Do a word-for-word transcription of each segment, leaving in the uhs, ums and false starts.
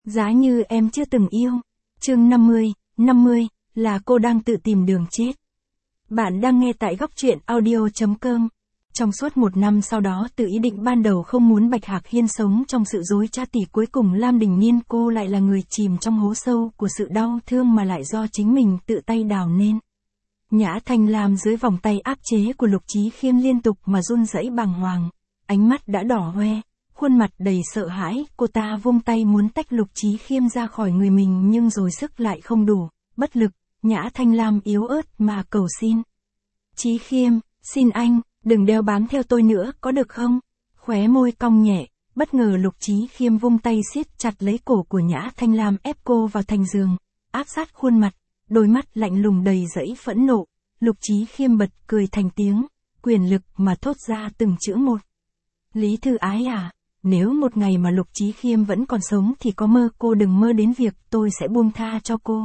Giá như em chưa từng yêu. Chương năm mươi, năm mươi, là cô đang tự tìm đường chết. Bạn đang nghe tại góc truyện audio chấm com. Trong suốt một năm sau đó, từ ý định ban đầu không muốn Bạch Hạc Hiên sống trong sự dối trá, thì cuối cùng Lam Đình Niên cô lại là người chìm trong hố sâu của sự đau thương mà lại do chính mình tự tay đào nên. Nhã Thanh Lam dưới vòng tay áp chế của Lục Chí Khiêm liên tục mà run rẩy bàng hoàng, ánh mắt đã đỏ hoe, khuôn mặt đầy sợ hãi. Cô ta vung tay muốn tách Lục Chí Khiêm ra khỏi người mình, nhưng rồi sức lại không đủ, bất lực, Nhã Thanh Lam yếu ớt mà cầu xin. Chí Khiêm, xin anh, đừng đeo bám theo tôi nữa, có được không? Khóe môi cong nhẹ, bất ngờ Lục Chí Khiêm vung tay siết chặt lấy cổ của Nhã Thanh Lam, ép cô vào thành giường, áp sát khuôn mặt, đôi mắt lạnh lùng đầy dẫy phẫn nộ. Lục Chí Khiêm bật cười thành tiếng, quyền lực mà thốt ra từng chữ một. Lý Thư Ái à, nếu một ngày mà Lục Chí Khiêm vẫn còn sống thì có mơ cô đừng mơ đến việc tôi sẽ buông tha cho cô.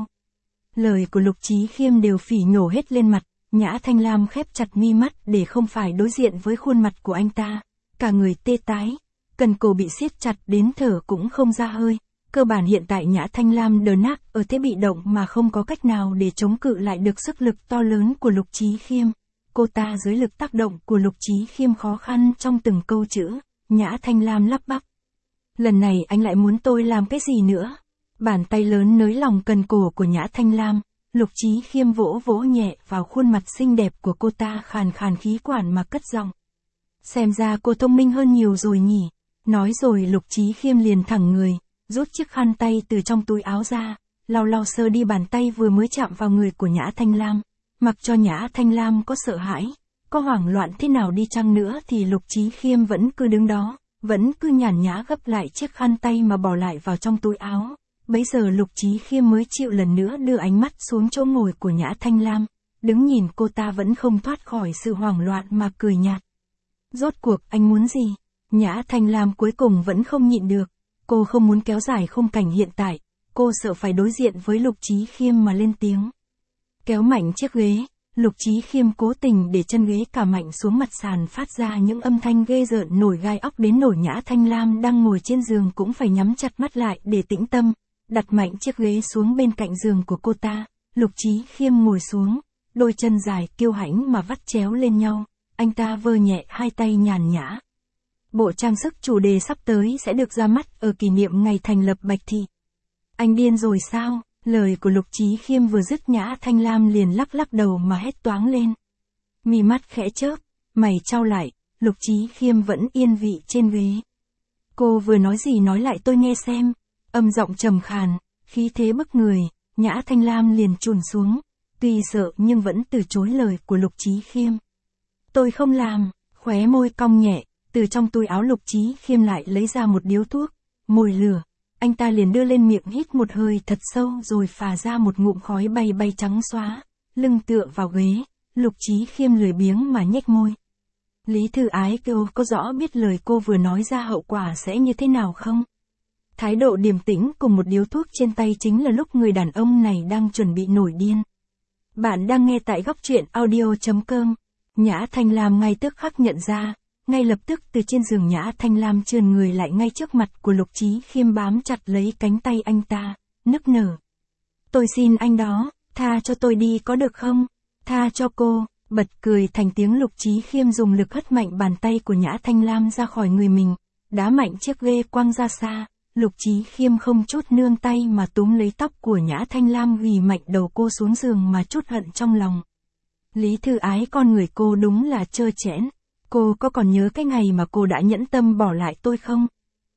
Lời của Lục Chí Khiêm đều phỉ nhổ hết lên mặt. Nhã Thanh Lam khép chặt mi mắt để không phải đối diện với khuôn mặt của anh ta, cả người tê tái, cần cổ bị siết chặt đến thở cũng không ra hơi. Cơ bản hiện tại Nhã Thanh Lam đờ nát ở thế bị động mà không có cách nào để chống cự lại được sức lực to lớn của Lục Chí Khiêm. Cô ta dưới lực tác động của Lục Chí Khiêm khó khăn trong từng câu chữ. Nhã Thanh Lam lắp bắp. Lần này anh lại muốn tôi làm cái gì nữa? Bàn tay lớn nới lòng cần cổ của Nhã Thanh Lam. Lục Chí Khiêm vỗ vỗ nhẹ vào khuôn mặt xinh đẹp của cô ta, khàn khàn khí quản mà cất giọng. Xem ra cô thông minh hơn nhiều rồi nhỉ. Nói rồi Lục Chí Khiêm liền thẳng người, rút chiếc khăn tay từ trong túi áo ra, lau lau sơ đi bàn tay vừa mới chạm vào người của Nhã Thanh Lam. Mặc cho Nhã Thanh Lam có sợ hãi, có hoảng loạn thế nào đi chăng nữa thì Lục Chí Khiêm vẫn cứ đứng đó, vẫn cứ nhàn nhã gấp lại chiếc khăn tay mà bỏ lại vào trong túi áo. Bấy giờ Lục Chí Khiêm mới chịu lần nữa đưa ánh mắt xuống chỗ ngồi của Nhã Thanh Lam, đứng nhìn cô ta vẫn không thoát khỏi sự hoảng loạn mà cười nhạt. Rốt cuộc anh muốn gì? Nhã Thanh Lam cuối cùng vẫn không nhịn được, cô không muốn kéo dài khung cảnh hiện tại, cô sợ phải đối diện với Lục Chí Khiêm mà lên tiếng. Kéo mạnh chiếc ghế, Lục Chí Khiêm cố tình để chân ghế cả mạnh xuống mặt sàn, phát ra những âm thanh ghê rợn nổi gai óc đến nỗi Nhã Thanh Lam đang ngồi trên giường cũng phải nhắm chặt mắt lại để tĩnh tâm. Đặt mạnh chiếc ghế xuống bên cạnh giường của cô ta, Lục Chí Khiêm ngồi xuống, đôi chân dài kiêu hãnh mà vắt chéo lên nhau, anh ta vơ nhẹ hai tay nhàn nhã. Bộ trang sức chủ đề sắp tới sẽ được ra mắt ở kỷ niệm ngày thành lập Bạch Thị. Anh điên rồi sao? Lời của Lục Chí Khiêm vừa dứt, Nhã Thanh Lam liền lắc lắc đầu mà hét toáng lên. Mi mắt khẽ chớp, mày chau lại, Lục Chí Khiêm vẫn yên vị trên ghế. Cô vừa nói gì nói lại tôi nghe xem. Âm giọng trầm khàn, khí thế bức người, Nhã Thanh Lam liền chùn xuống, tuy sợ nhưng vẫn từ chối lời của Lục Chí Khiêm. Tôi không làm, khóe môi cong nhẹ, từ trong túi áo Lục Chí Khiêm lại lấy ra một điếu thuốc, mồi lửa, anh ta liền đưa lên miệng hít một hơi thật sâu rồi phà ra một ngụm khói bay bay trắng xóa, lưng tựa vào ghế, Lục Chí Khiêm lười biếng mà nhếch môi. Lý Thư Ái kêu có rõ biết lời cô vừa nói ra hậu quả sẽ như thế nào không? Thái độ điềm tĩnh cùng một điếu thuốc trên tay chính là lúc người đàn ông này đang chuẩn bị nổi điên. Bạn đang nghe tại góc truyện audio chấm com. Nhã Thanh Lam ngay tức khắc nhận ra, ngay lập tức từ trên giường Nhã Thanh Lam trườn người lại ngay trước mặt của Lục Chí Khiêm, bám chặt lấy cánh tay anh ta, nức nở. Tôi xin anh đó, tha cho tôi đi có được không? Tha cho cô, bật cười thành tiếng. Lục Chí Khiêm dùng lực hất mạnh bàn tay của Nhã Thanh Lam ra khỏi người mình, đá mạnh chiếc ghế quăng ra xa. Lục Chí Khiêm không chút nương tay mà túm lấy tóc của Nhã Thanh Lam, ghi mạnh đầu cô xuống giường mà trút hận trong lòng. Lý Thư Ái, con người cô đúng là trơ trẽn. Cô có còn nhớ cái ngày mà cô đã nhẫn tâm bỏ lại tôi không?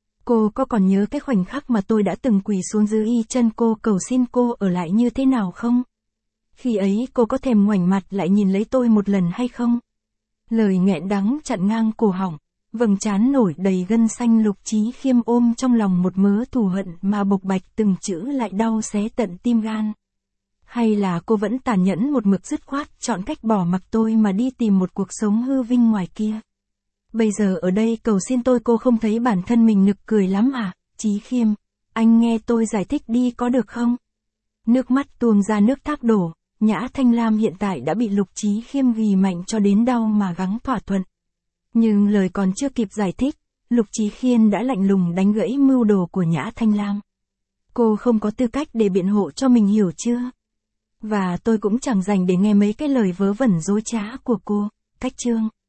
Cô có còn nhớ cái khoảnh khắc mà tôi đã từng quỳ xuống dưới y chân cô cầu xin cô ở lại như thế nào không? Khi ấy cô có thèm ngoảnh mặt lại nhìn lấy tôi một lần hay không? Lời nghẹn đắng chặn ngang cổ họng. Vầng trán nổi đầy gân xanh. Lục Chí Khiêm ôm trong lòng một mớ thù hận mà bộc bạch từng chữ lại đau xé tận tim gan. Hay là cô vẫn tàn nhẫn một mực dứt khoát chọn cách bỏ mặc tôi mà đi tìm một cuộc sống hư vinh ngoài kia? Bây giờ ở đây cầu xin tôi, cô không thấy bản thân mình nực cười lắm à? Chí Khiêm, anh nghe tôi giải thích đi có được không? Nước mắt tuôn ra nước thác đổ, Nhã Thanh Lam hiện tại đã bị Lục Chí Khiêm ghi mạnh cho đến đau mà gắng thỏa thuận. Nhưng lời còn chưa kịp giải thích, Lục Chí Khiêm đã lạnh lùng đánh gãy mưu đồ của Nhã Thanh Lam. Cô không có tư cách để biện hộ cho mình, hiểu chưa? Và tôi cũng chẳng dành để nghe mấy cái lời vớ vẩn dối trá của cô. Cách chương